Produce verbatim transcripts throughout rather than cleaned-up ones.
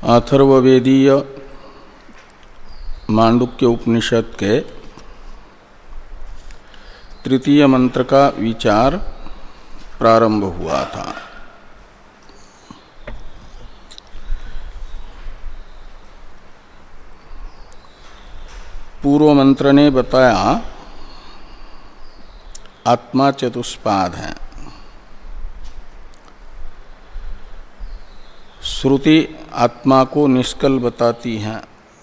अथर्ववेदीय मांडुक्य उपनिषद के तृतीय मंत्र का विचार प्रारंभ हुआ था। पूर्व मंत्र ने बताया आत्मा चतुष्पाद है। श्रुति आत्मा को निष्कल बताती है,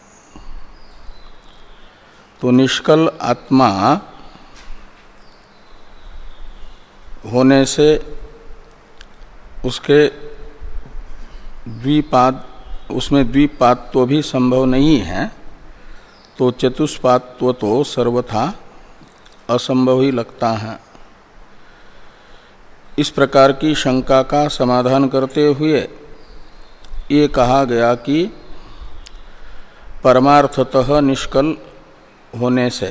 तो निष्कल आत्मा होने से उसके द्विपाद उसमें द्विपादत्व भी संभव नहीं है, तो चतुष्पादत्व तो सर्वथा असंभव ही लगता है। इस प्रकार की शंका का समाधान करते हुए ये कहा गया कि परमार्थतः निष्कल होने से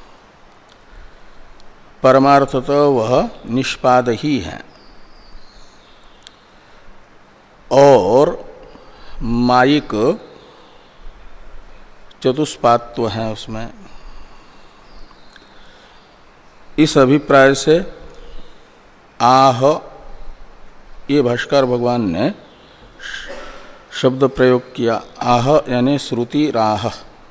परमार्थतः वह निष्पाद ही है और मायिक चतुष्पादत्व है उसमें। इस अभिप्राय से आह ये भाष्कर भगवान ने शब्द प्रयोग किया। आह यानी श्रुति राह,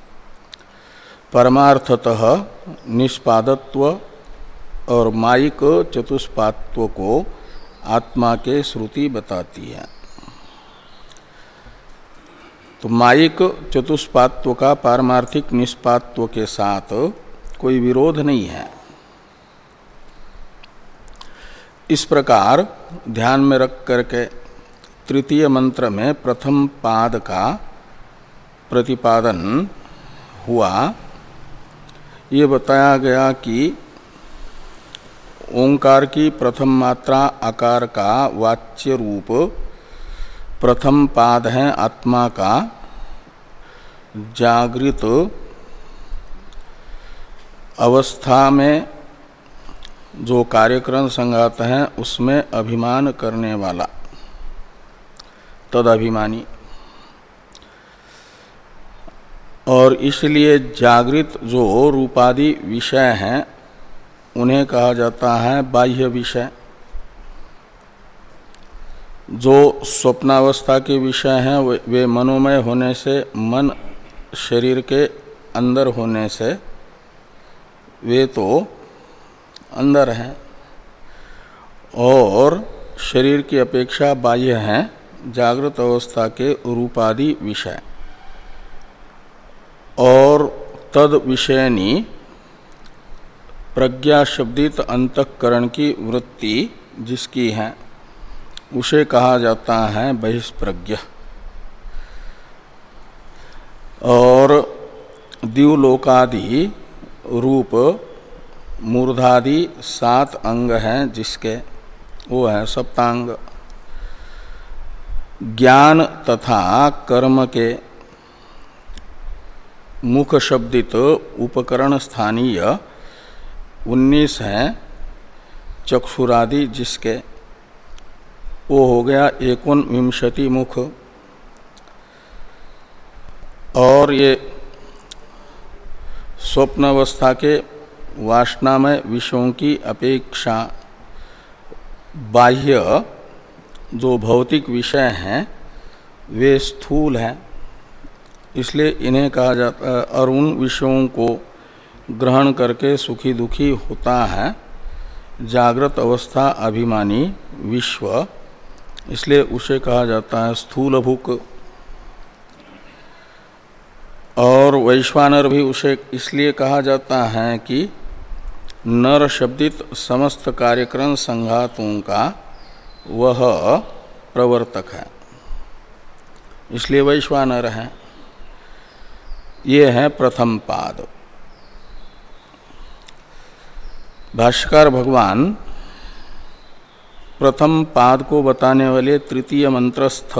परमार्थतः निष्पादत्व और मायिक चतुष्पादत्व को आत्मा के श्रुति बताती है। तो मायिक चतुष्पादत्व का पारमार्थिक निष्पादत्व के साथ कोई विरोध नहीं है। इस प्रकार ध्यान में रख करके तृतीय मंत्र में प्रथम पाद का प्रतिपादन हुआ। ये बताया गया कि ओंकार की प्रथम मात्रा आकार का वाच्य रूप प्रथम पाद है आत्मा का। जागृत अवस्था में जो कार्यक्रम संघात है उसमें अभिमान करने वाला तद अभिमानी, और इसलिए जागृत जो रूपादि विषय हैं उन्हें कहा जाता है बाह्य विषय। जो स्वप्नावस्था के विषय हैं वे मनोमय होने से, मन शरीर के अंदर होने से वे तो अंदर हैं और शरीर की अपेक्षा बाह्य हैं जागृत अवस्था के रूपादि विषय। और तद विषयनी प्रज्ञा शब्दित अंतःकरण की वृत्ति जिसकी है उसे कहा जाता है बहिष्प्रज्ञ। और द्युलोकादि रूप मूर्धादि सात अंग हैं जिसके, वो है सप्तांग। ज्ञान तथा कर्म के मुख शब्दित उपकरण स्थानीय उन्नीस हैं चक्षुरादि जिसके, वो हो गया एकोन विंशति मुख। और ये स्वप्नावस्था के वासनामय विषयों की अपेक्षा बाह्य जो भौतिक विषय हैं वे स्थूल हैं, इसलिए इन्हें कहा जाता है। और उन विषयों को ग्रहण करके सुखी दुखी होता है जागृत अवस्था अभिमानी विश्व, इसलिए उसे कहा जाता है स्थूलभुक। और वैश्वानर भी उसे इसलिए कहा जाता है कि नर शब्दित समस्त कार्यक्रम संघातों का वह प्रवर्तक है, इसलिए वैश्वानर है। ये है प्रथम पाद। भाष्यकार भगवान प्रथम पाद को बताने वाले तृतीय मंत्रस्थ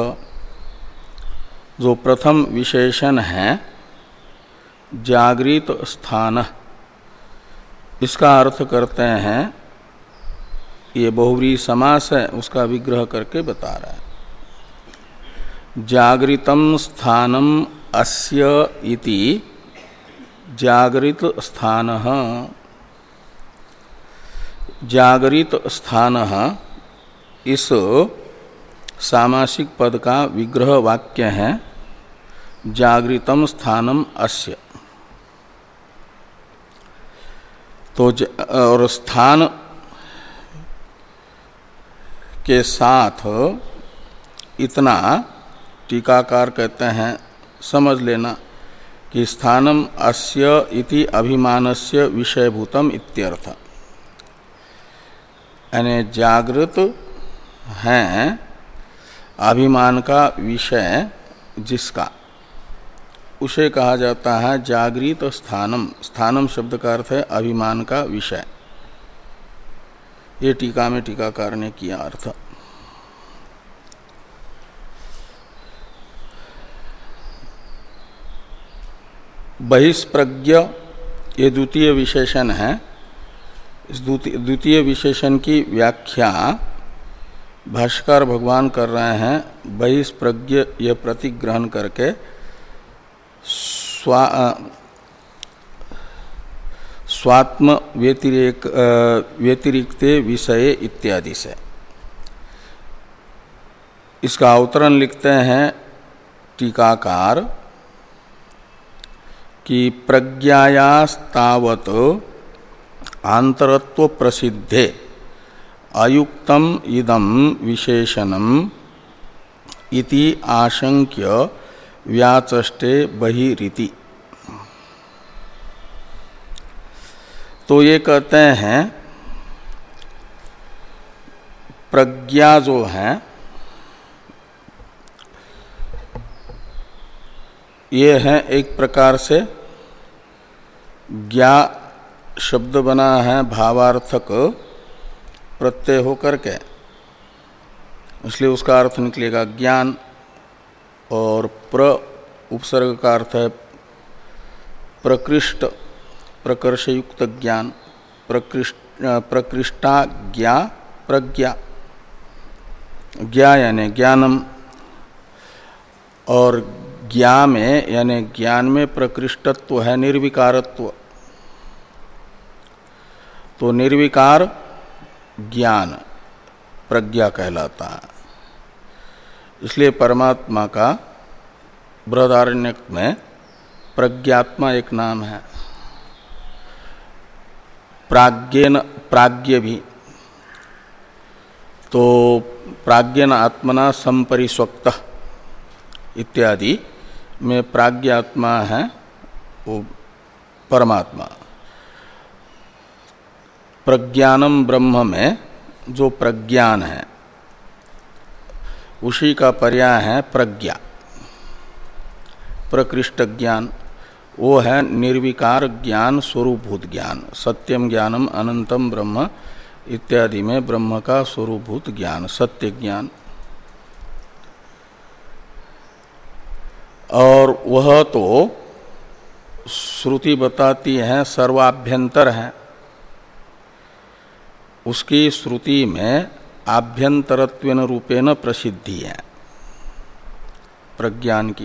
जो प्रथम विशेषण है जागृत स्थान, इसका अर्थ करते हैं ये बहुव्रीहि समास है, उसका विग्रह करके बता रहा है। जागृतम स्थानम अस्य इति जागृत स्थानः जागृत स्थानः इस सामासिक पद का विग्रह वाक्य है जागृतम स्थानम अस्य। तो और स्थान के साथ इतना टीकाकार कहते हैं समझ लेना कि स्थानम अस्य इति अभिमानस्य विषयभूतम इत्यर्थ, यानी जागृत हैं अभिमान का विषय जिसका, उसे कहा जाता है जागृत स्थानम। स्थानम शब्द का अर्थ है अभिमान का विषय। ये टीका में टीकाकार ने किया अर्थ। बहिष्प्रज्ञ ये द्वितीय विशेषण है। इस द्वितीय विशेषण की व्याख्या भाष्यकार भगवान कर रहे हैं बहिष्प्रज्ञ यह प्रतीक ग्रहण करके स्वा स्वात्म व्यतिरेक व्यतिरिक्ते विषय इत्यादि से। इसका अवतरण लिखते हैं टीकाकार कि प्रज्ञायास्तावत् आंतरत्व प्रसिद्धे अयुक्तम इदं विशेषणम इति आशंक्य व्याचष्टे बहिरीति। तो ये कहते हैं प्रज्ञा जो है ये है एक प्रकार से ज्ञा शब्द बना है भावार्थक प्रत्यय होकर के, इसलिए उसका अर्थ निकलेगा ज्ञान। और प्र उपसर्ग का अर्थ है प्रकृष्ट प्रकर्ष युक्त ज्ञान, प्रकृष्ट प्रकृष्टा ज्ञा प्रज्ञा, ज्ञा यानी ज्ञानम। और ज्ञा में यानी ज्ञान में प्रकृष्टत्व है निर्विकारत्व, तो निर्विकार ज्ञान प्रज्ञा कहलाता है। इसलिए परमात्मा का बृहदारण्यक में प्रज्ञात्मा एक नाम है, प्राज्ञेन प्राज्ञ भी। तो प्राज्ञेन आत्मना संपरिस्वक्तः इत्यादि में प्राज्ञात्मा है वो परमात्मा। प्रज्ञानम ब्रह्म में जो प्रज्ञान है उसी का पर्याय है प्रज्ञा, प्रकृष्ट ज्ञान। वो है निर्विकार ज्ञान, स्वरूपभूत ज्ञान। सत्यम ज्ञानम अनंतम ब्रह्म इत्यादि में ब्रह्म का स्वरूपभूत ज्ञान, सत्य ज्ञान। और वह तो श्रुति बताती है सर्वाभ्यंतर है, उसकी श्रुति में आभ्यंतरत्वेन रूपेण प्रसिद्धि है प्रज्ञान की।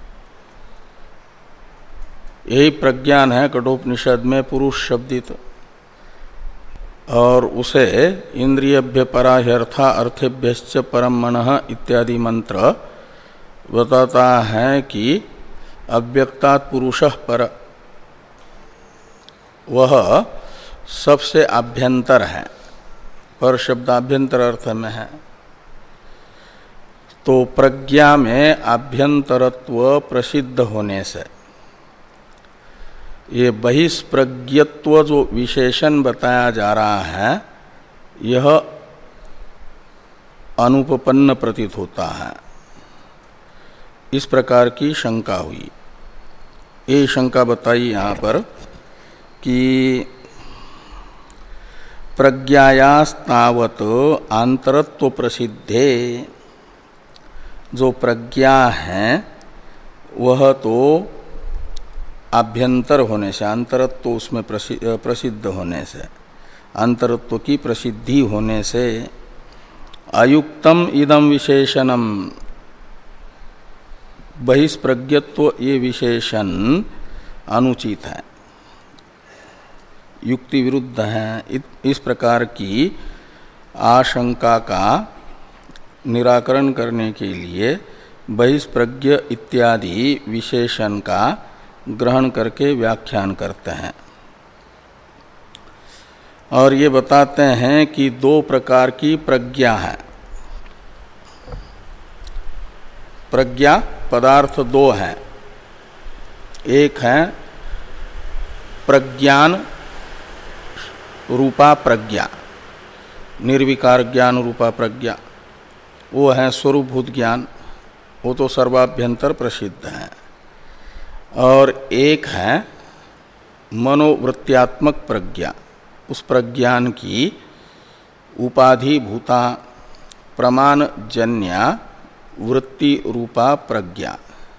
यही प्रज्ञान है कठोपनिषद में पुरुष शब्दित, और उसे इंद्रियभ्य परा ह्यर्था अर्थेभ्यश्च परम मनः इत्यादि मंत्र बताता है कि अव्यक्तात् पुरुषः पर, वह सबसे आभ्यंतर है। पर शब्द आभ्यंतर अर्थ में है। तो प्रज्ञा में आभ्यंतरत्व प्रसिद्ध होने से ये बहिष्प्रज्ञत्व जो विशेषण बताया जा रहा है यह अनुपपन्न प्रतीत होता है। इस प्रकार की शंका हुई। ये शंका बताई यहाँ पर कि प्रज्ञायास्तावत् आंतरत्व प्रसिद्धे, जो प्रज्ञा है वह तो आभ्यंतर होने से, आंतरत्व उसमें प्रसिद्ध होने से, आंतरत्व की प्रसिद्धि होने से अयुक्तम इदम विशेषणम, बहिष्प्रज्ञत्व ये विशेषण अनुचित है, युक्ति विरुद्ध है। इस प्रकार की आशंका का निराकरण करने के लिए बहिष्प्रज्ञ इत्यादि विशेषण का ग्रहण करके व्याख्यान करते हैं और ये बताते हैं कि दो प्रकार की प्रज्ञा है। प्रज्ञा पदार्थ दो हैं, एक है प्रज्ञान रूपा प्रज्ञा, निर्विकार ज्ञान रूपा प्रज्ञा, वो है स्वरूपभूत ज्ञान, वो तो सर्वाभ्यंतर प्रसिद्ध है। और एक है मनोवृत्त्यात्मक प्रज्ञा, उस प्रज्ञान की उपाधिभूता प्रमाणजन्या वृत्ति रूपा प्रज्ञा,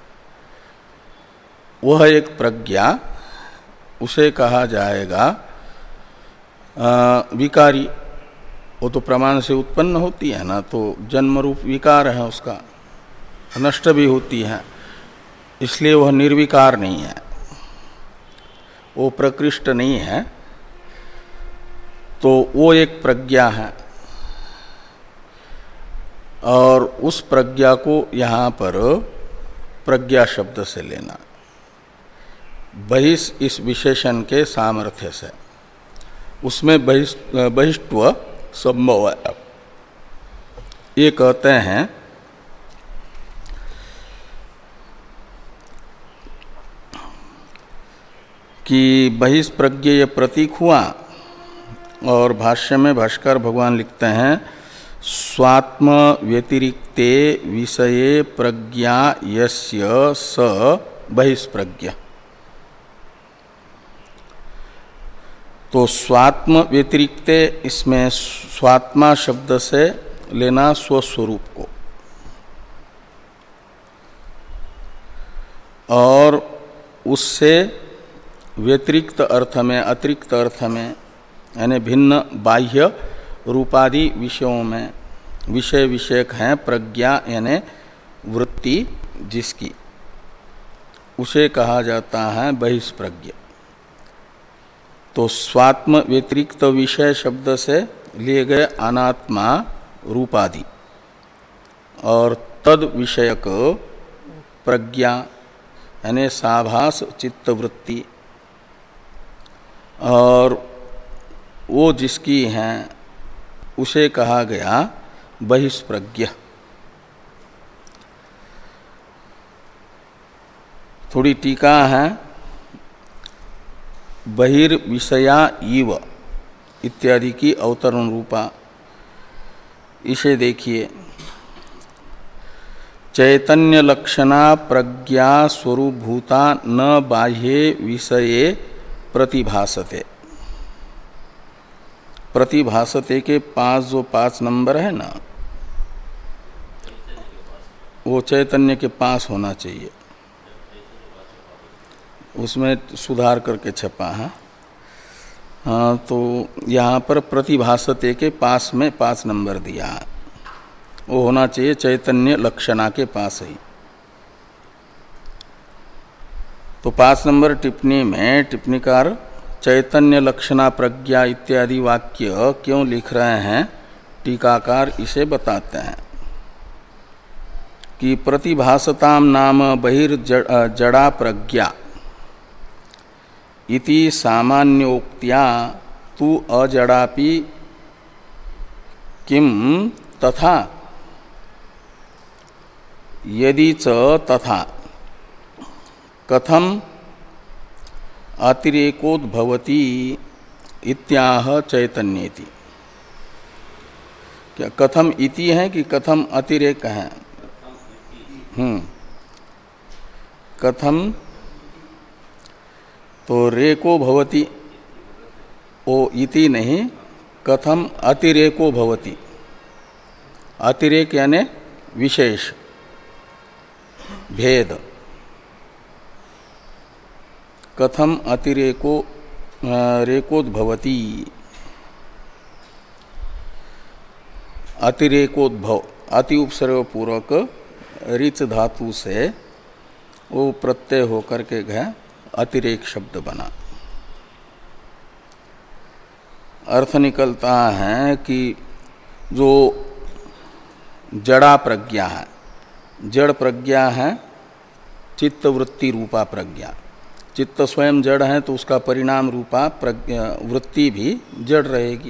वह एक प्रज्ञा, उसे कहा जाएगा आ, विकारी। वो तो प्रमाण से उत्पन्न होती है ना, तो जन्म रूप विकार है, उसका नष्ट भी होती है, इसलिए वह निर्विकार नहीं है, वो प्रकृष्ट नहीं है। तो वो एक प्रज्ञा है और उस प्रज्ञा को यहाँ पर प्रज्ञा शब्द से लेना, बहिष इस विशेषण के सामर्थ्य से, उसमें बहिष्त्व संभव है। ये कहते हैं कि बहिष्प्रज्ञ ये प्रतीक हुआ। और भाष्य में भाष्कर भगवान लिखते हैं स्वात्म व्यतिरिक्ते विषये प्रज्ञा यस्य स बहिष्प्रज्ञ। तो स्वात्म व्यतिरिक्ते, इसमें स्वात्मा शब्द से लेना स्वस्वरूप को, और उससे व्यतिरिक्त अर्थ में, अतिरिक्त अर्थ में, यानी भिन्न बाह्य रूपादि विषयों में, विषय विषयक हैं प्रज्ञा यानी वृत्ति जिसकी, उसे कहा जाता है बहिष्प्रज्ञ। तो स्वात्म व्यतिरिक्त विषय शब्द से लिए गए अनात्मा रूपादि और तद विषयक प्रज्ञा यानी साभास चित्तवृत्ति, और वो जिसकी हैं उसे कहा गया बहिष्प्रज्ञ। थोड़ी टीका है, बहिर्विषया इव इत्यादि की अवतरण रूपा, इसे देखिए। चैतन्य लक्षणा प्रज्ञा स्वरूपभूता न बाह्ये विषये प्रतिभासते। प्रतिभासते के पास जो पांच नंबर है ना, वो चैतन्य के पास होना चाहिए, उसमें सुधार करके छपा है। हाँ, तो यहाँ पर प्रतिभासते के पास में पांच नंबर दिया है, वो होना चाहिए चैतन्य लक्षणा के पास ही। तो पांच नंबर टिप्पणी में टिप्पणीकार चैतन्य लक्षणा प्रज्ञा इत्यादि वाक्य क्यों लिख रहे हैं, टीकाकार इसे बताते हैं कि प्रतिभासताम नाम बहिर्जड़ा प्रज्ञा इति सामान्योक्त्या तु अजड़ापि किम तथा यदि च तथा कथम अतिरेकोद्भवति इत्याह चैतन्येति। क्या कथम इति है कि कथम अतिरेक है? हम्म कथम तो रेको भवति, ओ इति नहीं, कथम अतिरेको भवति। अतिरेक यानी विशेष भेद। कथम अतिरेको रेकोद्भवति, अतिरेकोद्भव, अति उपसर्ग पूर्वक ऋच धातु से वो प्रत्यय होकर के गया अतिरेक शब्द बना। अर्थ निकलता है कि जो जड़ा प्रज्ञा है, जड़ प्रज्ञा है चित्त वृत्ति रूपा प्रज्ञा। चित्त स्वयं जड़ है तो उसका परिणाम रूपा वृत्ति भी जड़ रहेगी।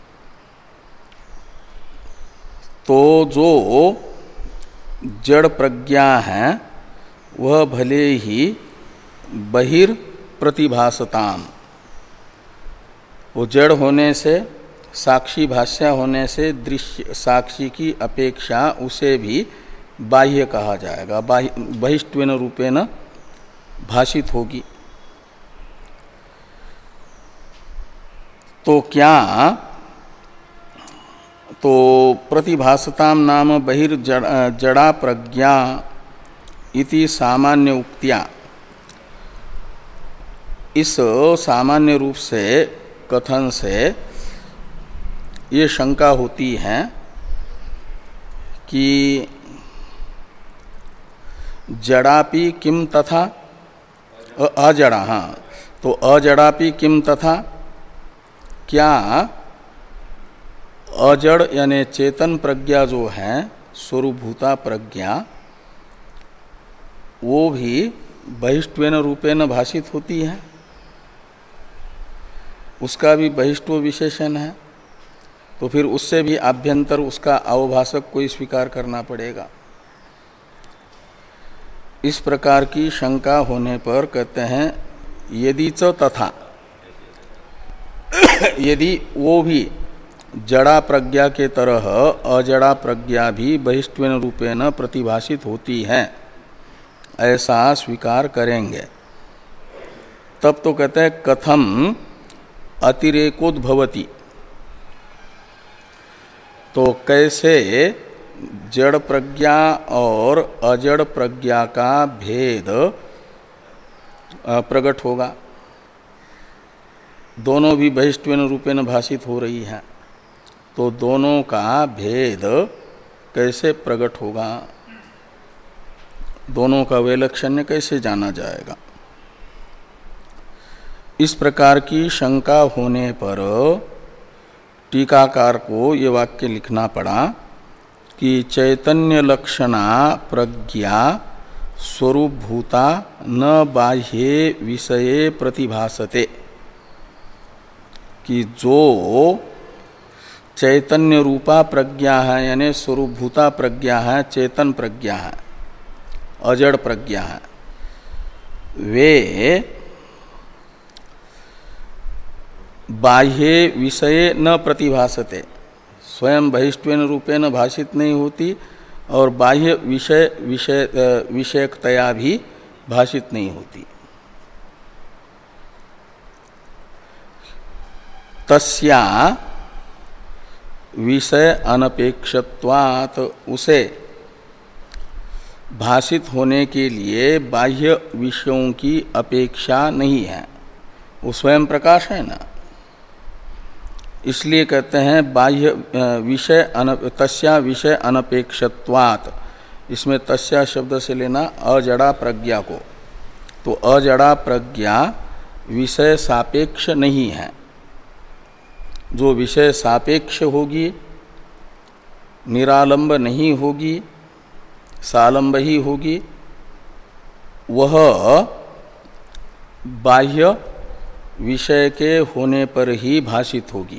तो जो जड़ प्रज्ञा है वह भले ही बहिर्प्रतिभासताम, वो जड़ होने से, साक्षी भाष्य होने से दृश्य साक्षी की अपेक्षा उसे भी बाह्य कहा जाएगा, बहिष्त्वेन रूपेण भाषित होगी। तो क्या तो प्रतिभासताम नाम बहिर्जड़ा प्रज्ञा इति सामान्य उक्त्या, इस सामान्य रूप से कथन से ये शंका होती है कि जड़ापि किम तथा अजड़ा, हाँ तो अजड़ापि किम तथा, क्या अजड़ यानी चेतन प्रज्ञा जो है स्वरूपभूता प्रज्ञा वो भी बहिष्त्वेन रूपेण भाषित होती है, उसका भी बहिष्त्व विशेषण है, तो फिर उससे भी आभ्यंतर उसका अवभाषक को स्वीकार करना पड़ेगा। इस प्रकार की शंका होने पर कहते हैं यदि च तथा, यदि वो भी जड़ा प्रज्ञा के तरह अजड़ा प्रज्ञा भी बहिष्त्वेन रूपेण प्रतिभाषित होती है, ऐसा स्वीकार करेंगे, तब तो कहते हैं कथम अतिरेकोद्भवति, तो कैसे जड़ प्रज्ञा और अजड़ प्रज्ञा का भेद प्रकट होगा। दोनों भी बहिष्त्वेन रूपेण भाषित हो रही है, तो दोनों का भेद कैसे प्रकट होगा, दोनों का वैलक्षण्य कैसे जाना जाएगा। इस प्रकार की शंका होने पर टीकाकार को ये वाक्य लिखना पड़ा कि चैतन्य लक्षणा प्रज्ञा स्वरूपभूता न बाह्ये विषये प्रतिभासते, कि जो चैतन्य रूपा प्रज्ञा है यानी स्वरूपभूता प्रज्ञा है, चेतन प्रज्ञा है, अजड़ प्रज्ञा है, वे बाह्ये विषये न प्रतिभासते, स्वयं बहिष्त्वेन रूपेण भाषित नहीं होती और बाह्य विषय विषय विषयकतया भी भाषित नहीं होती। तस्या विषय अनपेक्षत्वात्, उसे भाषित होने के लिए बाह्य विषयों की अपेक्षा नहीं है, वो स्वयं प्रकाश है ना, इसलिए कहते हैं बाह्य विषय तस्या विषय अनपेक्षत्वात्, इसमें तस्या शब्द से लेना अजड़ा प्रज्ञा को, तो अजड़ा प्रज्ञा विषय सापेक्ष नहीं है, जो विषय सापेक्ष होगी, निरालंब नहीं होगी, सालंब ही होगी, वह बाह्य विषय के होने पर ही भाषित होगी।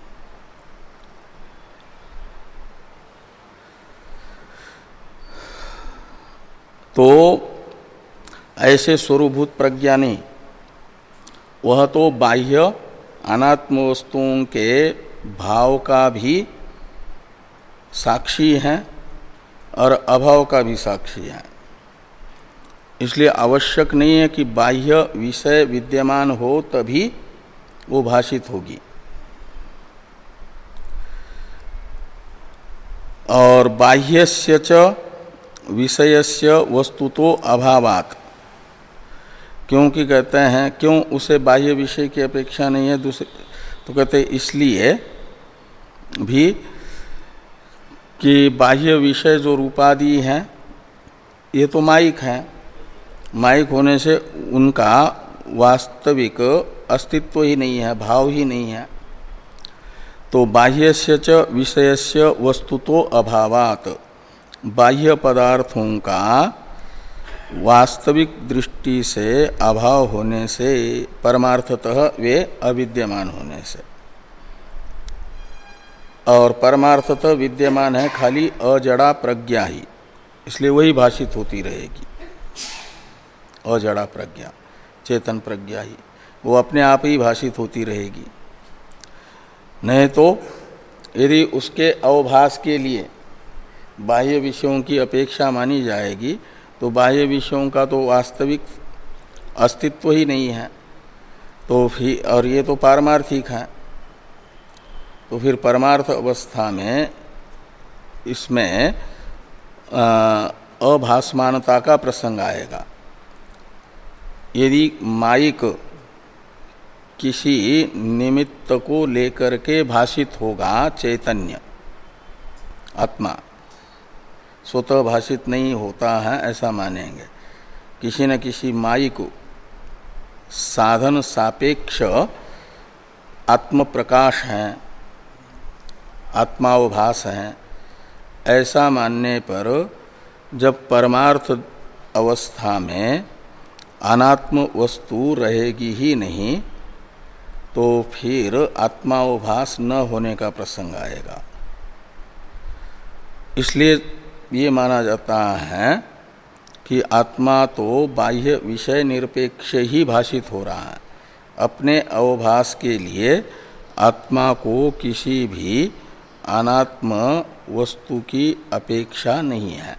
तो ऐसे स्वरूभूत प्रज्ञा नहीं, वह तो बाह्य अनात्म वस्तुओं के भाव का भी साक्षी है और अभाव का भी साक्षी है, इसलिए आवश्यक नहीं है कि बाह्य विषय विद्यमान हो तभी वो भाषित होगी। और बाह्यस्य च विषयस्य वस्तुतो अभावात्, क्योंकि कहते हैं क्यों उसे बाह्य विषय की अपेक्षा नहीं है दूसरे, तो कहते हैं इसलिए भी कि बाह्य विषय जो रूपादि हैं ये तो मायिक हैं, मायिक होने से उनका वास्तविक अस्तित्व ही नहीं है, भाव ही नहीं है। तो बाह्यस्य च विषयस्य वस्तुतो अभावात्, बाह्य पदार्थों का वास्तविक दृष्टि से अभाव होने से, परमार्थतः वे अविद्यमान होने से, और परमार्थतः विद्यमान है खाली अजड़ा प्रज्ञा ही, इसलिए वही भाषित होती रहेगी। अजड़ा प्रज्ञा, चेतन प्रज्ञा ही, वो अपने आप ही भाषित होती रहेगी। नहीं तो यदि उसके अवभास के लिए बाह्य विषयों की अपेक्षा मानी जाएगी तो बाह्य विषयों का तो वास्तविक अस्तित्व ही नहीं है, तो फिर, और ये तो पारमार्थिक है, तो फिर परमार्थ अवस्था में इसमें अभासमानता का प्रसंग आएगा। यदि मायिक किसी निमित्त को लेकर के भाषित होगा, चैतन्य आत्मा स्वतः भाषित नहीं होता है ऐसा मानेंगे, किसी न किसी मायिक साधन सापेक्ष आत्म प्रकाश है, आत्मावभास है, ऐसा मानने पर जब परमार्थ अवस्था में अनात्म वस्तु रहेगी ही नहीं तो फिर आत्मावभास न होने का प्रसंग आएगा। इसलिए ये माना जाता है कि आत्मा तो बाह्य विषय निरपेक्ष ही भाषित हो रहा है, अपने अवभास के लिए आत्मा को किसी भी अनात्म वस्तु की अपेक्षा नहीं है।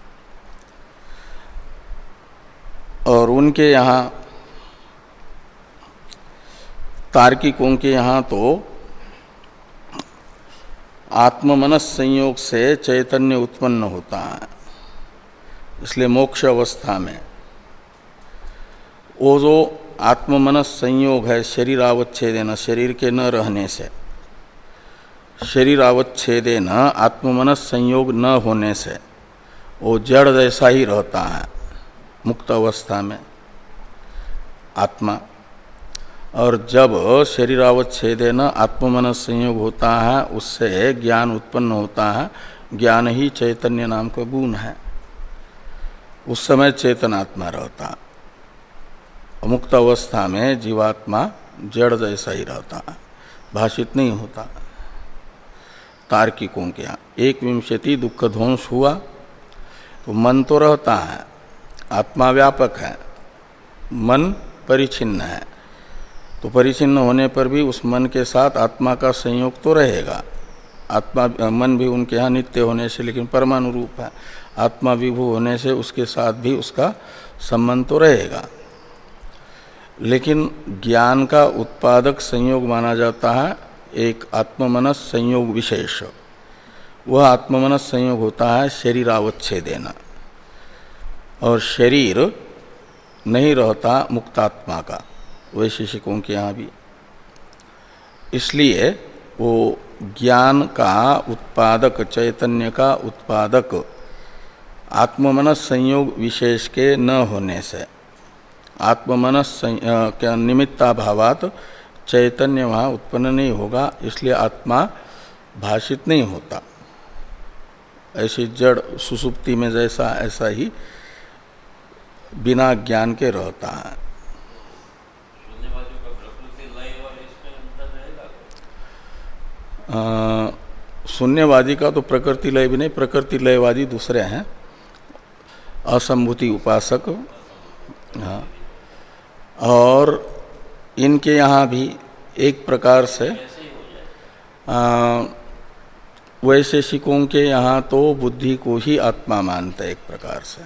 और उनके यहाँ तार्किकों के यहाँ तो आत्ममनस संयोग से चैतन्य उत्पन्न होता है, इसलिए मोक्ष अवस्था में वो जो आत्ममनस संयोग है शरीरावच्छेदेन, शरीर के न रहने से, शरीरावच्छेदेन आत्ममनस संयोग न होने से वो जड़ जैसा ही रहता है मुक्त अवस्था में आत्मा। और जब शरीरावच्छेदेन आत्ममनस संयोग होता है उससे ज्ञान उत्पन्न होता है, ज्ञान ही चैतन्य नाम का गुण है, उस समय चेतन आत्मा रहता। मुक्त अवस्था में जीवात्मा जड़ जैसा ही रहता है, भाषित नहीं होता। तार्किकों के यहाँ एक विंशति दुख ध्वंस हुआ तो मन तो रहता है, आत्मा व्यापक है, मन परिचिन्न है, तो परिचिन्न होने पर भी उस मन के साथ आत्मा का संयोग तो रहेगा। आत्मा मन भी उनके यहाँ नित्य होने से लेकिन परमाणु रूप है, आत्मा विभू होने से उसके साथ भी उसका संबंध तो रहेगा। लेकिन ज्ञान का उत्पादक संयोग माना जाता है एक आत्ममनस संयोग विशेष, वह आत्ममनस संयोग होता है शरीरावच्छेदेन, और शरीर नहीं रहता मुक्तात्मा का, वैशेषिकों के यहाँ भी। इसलिए वो ज्ञान का उत्पादक, चैतन्य का उत्पादक आत्ममनस संयोग विशेष के न होने से, आत्ममनस क्या निमित्ताभावात चैतन्य वहाँ उत्पन्न नहीं होगा, इसलिए आत्मा भाषित नहीं होता। ऐसी जड़ सुसुप्ति में जैसा ऐसा ही बिना ज्ञान के रहता है। शून्यवादी का तो प्रकृति लय भी नहीं, प्रकृति लयवादी दूसरे हैं, असंभूति उपासक। हाँ, और इनके यहाँ भी एक प्रकार से वैशेषिकों के यहाँ तो बुद्धि को ही आत्मा मानते हैं एक प्रकार से,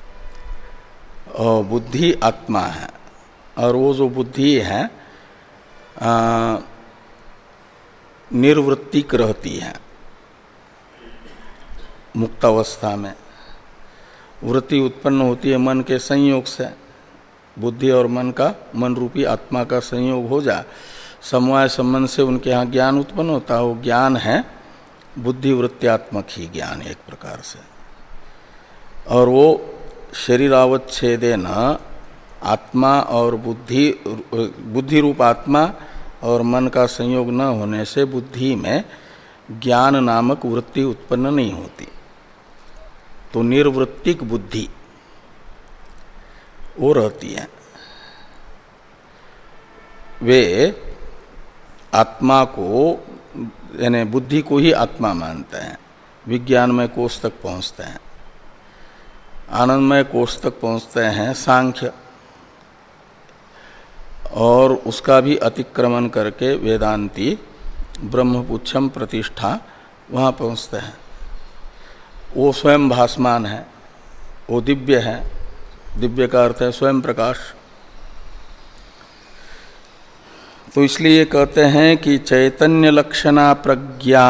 और बुद्धि आत्मा है, और वो जो बुद्धि है आ, निर्वृत्तिक रहती है मुक्त अवस्था में। वृत्ति उत्पन्न होती है मन के संयोग से, बुद्धि और मन का, मन रूपी आत्मा का संयोग हो जाए, समवाय संबंध से उनके यहाँ ज्ञान उत्पन्न होता है। वो ज्ञान है बुद्धि वृत्त्यात्मक ही ज्ञान एक प्रकार से, और वो शरीरावच्छेदेन आत्मा और बुद्धि बुद्धि रूप आत्मा और मन का संयोग न होने से बुद्धि में ज्ञान नामक वृत्ति उत्पन्न नहीं होती। तो निर्वृत्तिक बुद्धि वो रहती है। वे आत्मा को यानी बुद्धि को ही आत्मा मानते हैं, विज्ञानमय कोष तक पहुंचते हैं, आनंदमय कोष तक पहुंचते हैं सांख्य, और उसका भी अतिक्रमण करके वेदांती ब्रह्मपुच्छम प्रतिष्ठा वहाँ पहुँचते हैं। वो स्वयं भासमान है, वो दिव्य है। दिव्य का अर्थ है स्वयं प्रकाश। तो इसलिए कहते हैं कि चैतन्य लक्षणा प्रज्ञा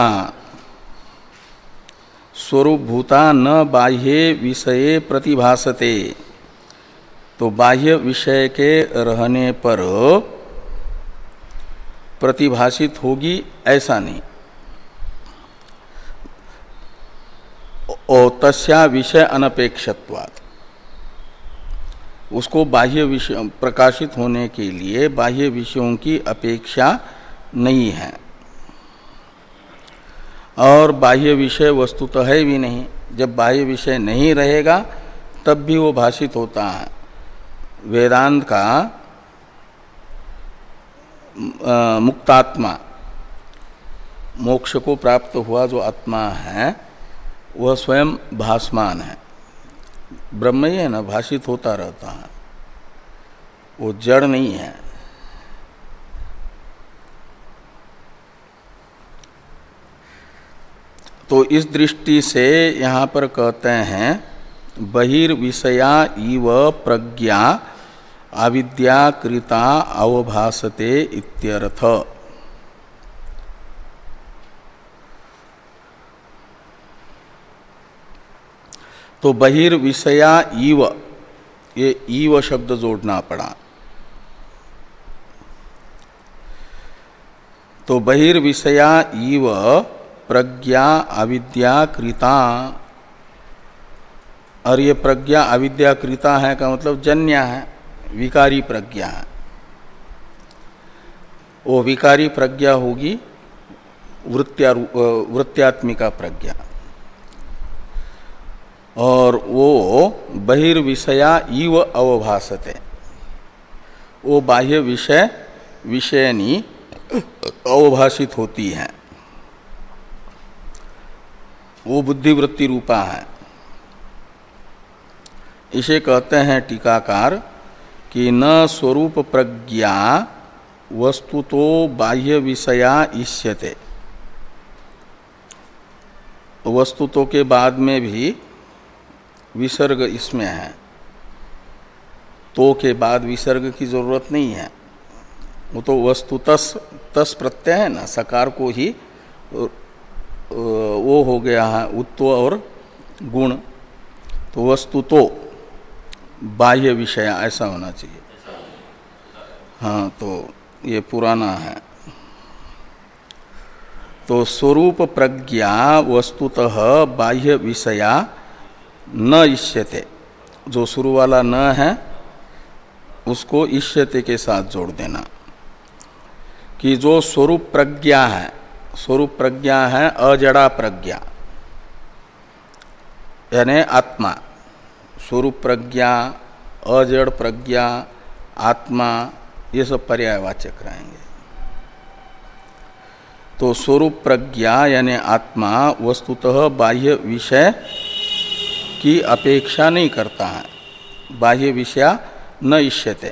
स्वरूप भूता न बाह्ये विषये प्रतिभासते। तो बाह्य विषय के रहने पर प्रतिभाषित होगी ऐसा नहीं। और तस्या विषय अनपेक्षत्वात्, उसको बाह्य विषय प्रकाशित होने के लिए बाह्य विषयों की अपेक्षा नहीं है, और बाह्य विषय वस्तुतः है भी नहीं। जब बाह्य विषय नहीं रहेगा तब भी वो भाषित होता है। वेदांत का आ, मुक्तात्मा, मोक्ष को प्राप्त हुआ जो आत्मा है वह स्वयं भासमान है, ब्रह्म ही है ना, भाषित होता रहता है, वो जड़ नहीं है। तो इस दृष्टि से यहाँ पर कहते हैं बहिर्विषया इव प्रज्ञा अविद्याकृता अवभासते इत्यर्थ। तो बहिर्विषया इव, ये इव शब्द जोड़ना पड़ा। तो बहिर्विषया इव प्रज्ञा अविद्याकृता, और ये प्रज्ञा अविद्याकृता है का मतलब जन्य है, विकारी प्रज्ञा है। वो विकारी प्रज्ञा होगी वृत्त्या वृत्त्यात्मिका प्रज्ञा, और वो बहिर्विषया इव अवभासते, वो बाह्य विषय विषयनी अवभाषित होती है, वो बुद्धिवृत्ति रूपा है। इसे कहते हैं टीकाकार कि न स्वरूप प्रज्ञा वस्तुतो बाह्य विषया इष्यते। वस्तुतों के बाद में भी विसर्ग इसमें है, तो के बाद विसर्ग की जरूरत नहीं है। वो तो वस्तु तस तस प्रत्यय है ना, सकार को ही वो हो गया है उत्व और गुण। तो वस्तु तो बाह्य विषय ऐसा होना चाहिए। हाँ, तो ये पुराना है। तो स्वरूप प्रज्ञा वस्तुतः बाह्य विषया न इष्यते, जो शुरू वाला न है उसको इष्यते के साथ जोड़ देना कि जो स्वरूप प्रज्ञा है, स्वरूप प्रज्ञा है अजड़ा प्रज्ञा यानी आत्मा। स्वरूप प्रज्ञा, अजड़ प्रज्ञा, आत्मा, ये सब पर्यायवाचक रहेंगे। तो स्वरूप प्रज्ञा यानी आत्मा वस्तुतः बाह्य विषय की अपेक्षा नहीं करता है, बाह्य विषय न इष्यते।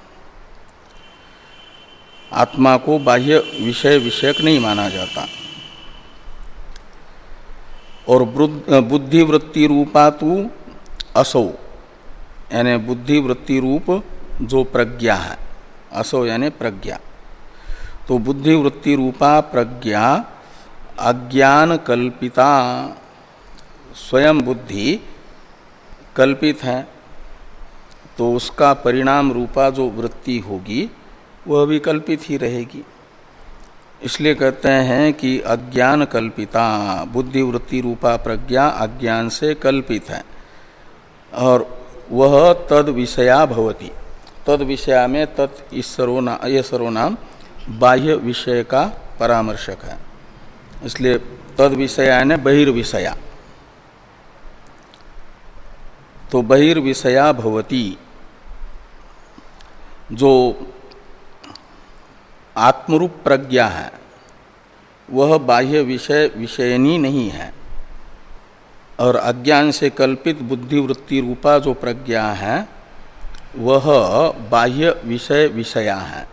आत्मा को बाह्य विषय विषयक नहीं माना जाता। और बुद्धिवृत्ति रूपा तु असौ, यानी बुद्धिवृत्ति रूप जो प्रज्ञा है, असौ यानी प्रज्ञा। तो बुद्धिवृत्ति रूपा प्रज्ञा अज्ञान कल्पिता, स्वयं बुद्धि कल्पित है, तो उसका परिणाम रूपा जो वृत्ति होगी वह भी कल्पित ही रहेगी। इसलिए कहते हैं कि अज्ञान कल्पिता, बुद्धिवृत्ति रूपा प्रज्ञा अज्ञान से कल्पित है। और वह तद विषया भवति। तद विषया में तत् इस सर्वनाम, ये सर्वनाम बाह्य विषय का परामर्शक है, इसलिए तद विषया ने बहिर्विषया। तो बहिर्विषया भवति, जो आत्मरूप प्रज्ञा है वह बाह्य विषय विषयनी नहीं है, और अज्ञान से कल्पित बुद्धिवृत्ति रूपा जो प्रज्ञा है वह बाह्य विषय विषया है।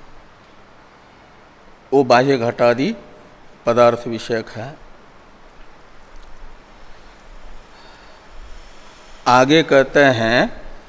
वो बाह्य घटादि पदार्थ विषयक है। आगे कहते हैं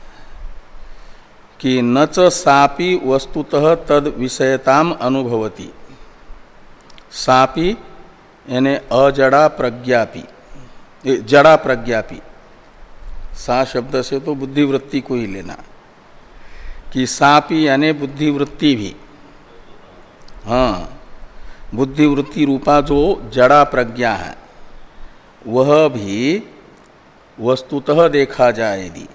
कि न च सापि वस्तुतः तद विषयताम अनुभवति। सापि यानी अजड़ा प्रज्ञापि, जड़ा प्रज्ञापि। सा शब्द से तो बुद्धिवृत्ति को ही लेना, कि सापि यानी बुद्धिवृत्ति भी, हाँ, बुद्धिवृत्ति रूपा जो जड़ा प्रज्ञा है वह भी वस्तुतः देखा जाए यदि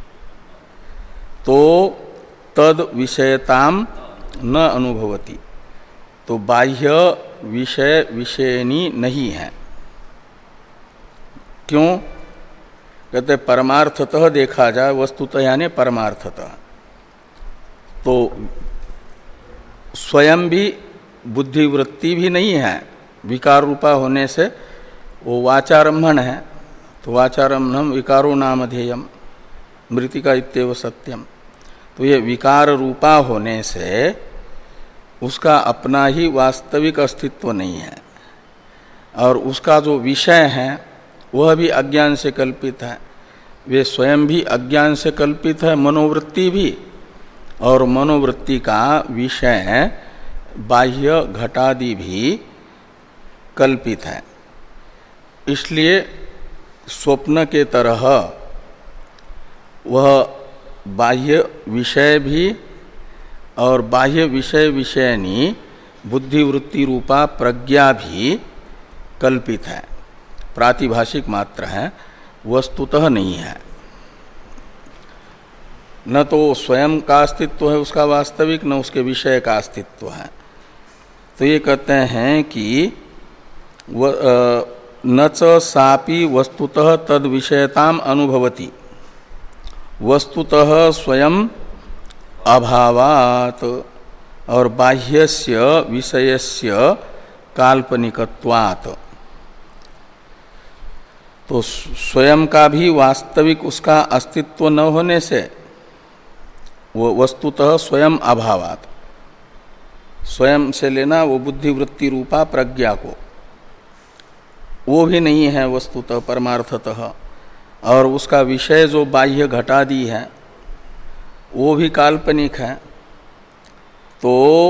तो तद विषयताम न अनुभवति, तो बाह्य विषय विषयनी नहीं है। क्यों? कहते परमार्थतः देखा जाए, वस्तुतः यानी परमार्थतः, तो स्वयं भी बुद्धिवृत्ति भी नहीं है, विकार रूपा होने से वो वाचारंभण है, तो वाचारंभम विकारो नामधेयम मृतिका इत्येव सत्यम। तो ये विकार रूपा होने से उसका अपना ही वास्तविक अस्तित्व नहीं है, और उसका जो विषय है वह भी अज्ञान से कल्पित है। वे स्वयं भी अज्ञान से कल्पित है, मनोवृत्ति भी, और मनोवृत्ति का विषय बाह्य घटादि भी कल्पित है। इसलिए स्वप्न के तरह वह बाह्य विषय भी और बाह्य विषय विषयनी बुद्धिवृत्ति रूपा प्रज्ञा भी कल्पित है, प्रातिभाषिक मात्र है, वस्तुतः नहीं है। न तो स्वयं का अस्तित्व है उसका वास्तविक, न उसके विषय का अस्तित्व है। तो ये कहते हैं कि न च सापि वस्तुतः तद विषयताम अनुभवति, वस्तुतः स्वयं अभावात, और बाह्यस्य विषयस्य काल्पनिकत्वात्। तो स्वयं का भी वास्तविक उसका अस्तित्व न होने से वो वस्तुतः स्वयं अभावात, स्वयं से लेना वो बुद्धिवृत्ति रूपा प्रज्ञा को, वो भी नहीं है वस्तुतः परमार्थतः, और उसका विषय जो बाह्य घटादि है वो भी काल्पनिक है। तो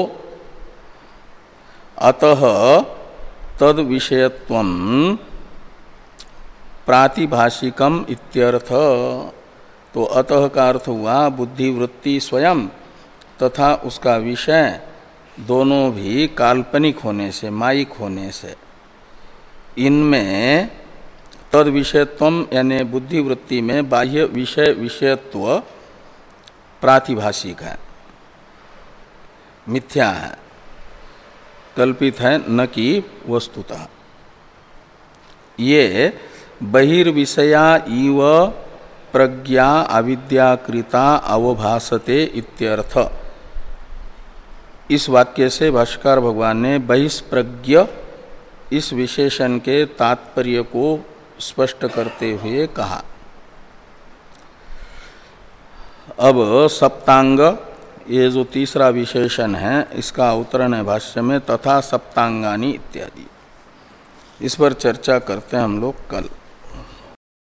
अतः तद विषयत्वम प्रातिभाषिकम इत्यर्थ। तो अतः का अर्थ हुआ बुद्धिवृत्ति स्वयं तथा उसका विषय दोनों भी काल्पनिक होने से, मायिक होने से, इनमें तद विषयत्वम यानी बुद्धिवृत्ति में बाह्य विषय विषयत्व प्रातिभाषिक है, मिथ्या है, कल्पित है, न कि वस्तुतः। ये बहिर्विषया इव प्रज्ञा अविद्याकृता अवभासते इत्यर्थ। इस वाक्य से भाष्यकार भगवान ने बहिष्प्रज्ञ इस विशेषण के तात्पर्य को स्पष्ट करते हुए कहा। अब सप्तांग, ये जो तीसरा विशेषण है, इसका अवतरण है भाष्य में, तथा सप्तांगानी इत्यादि। इस पर चर्चा करते हैं हम लोग कल।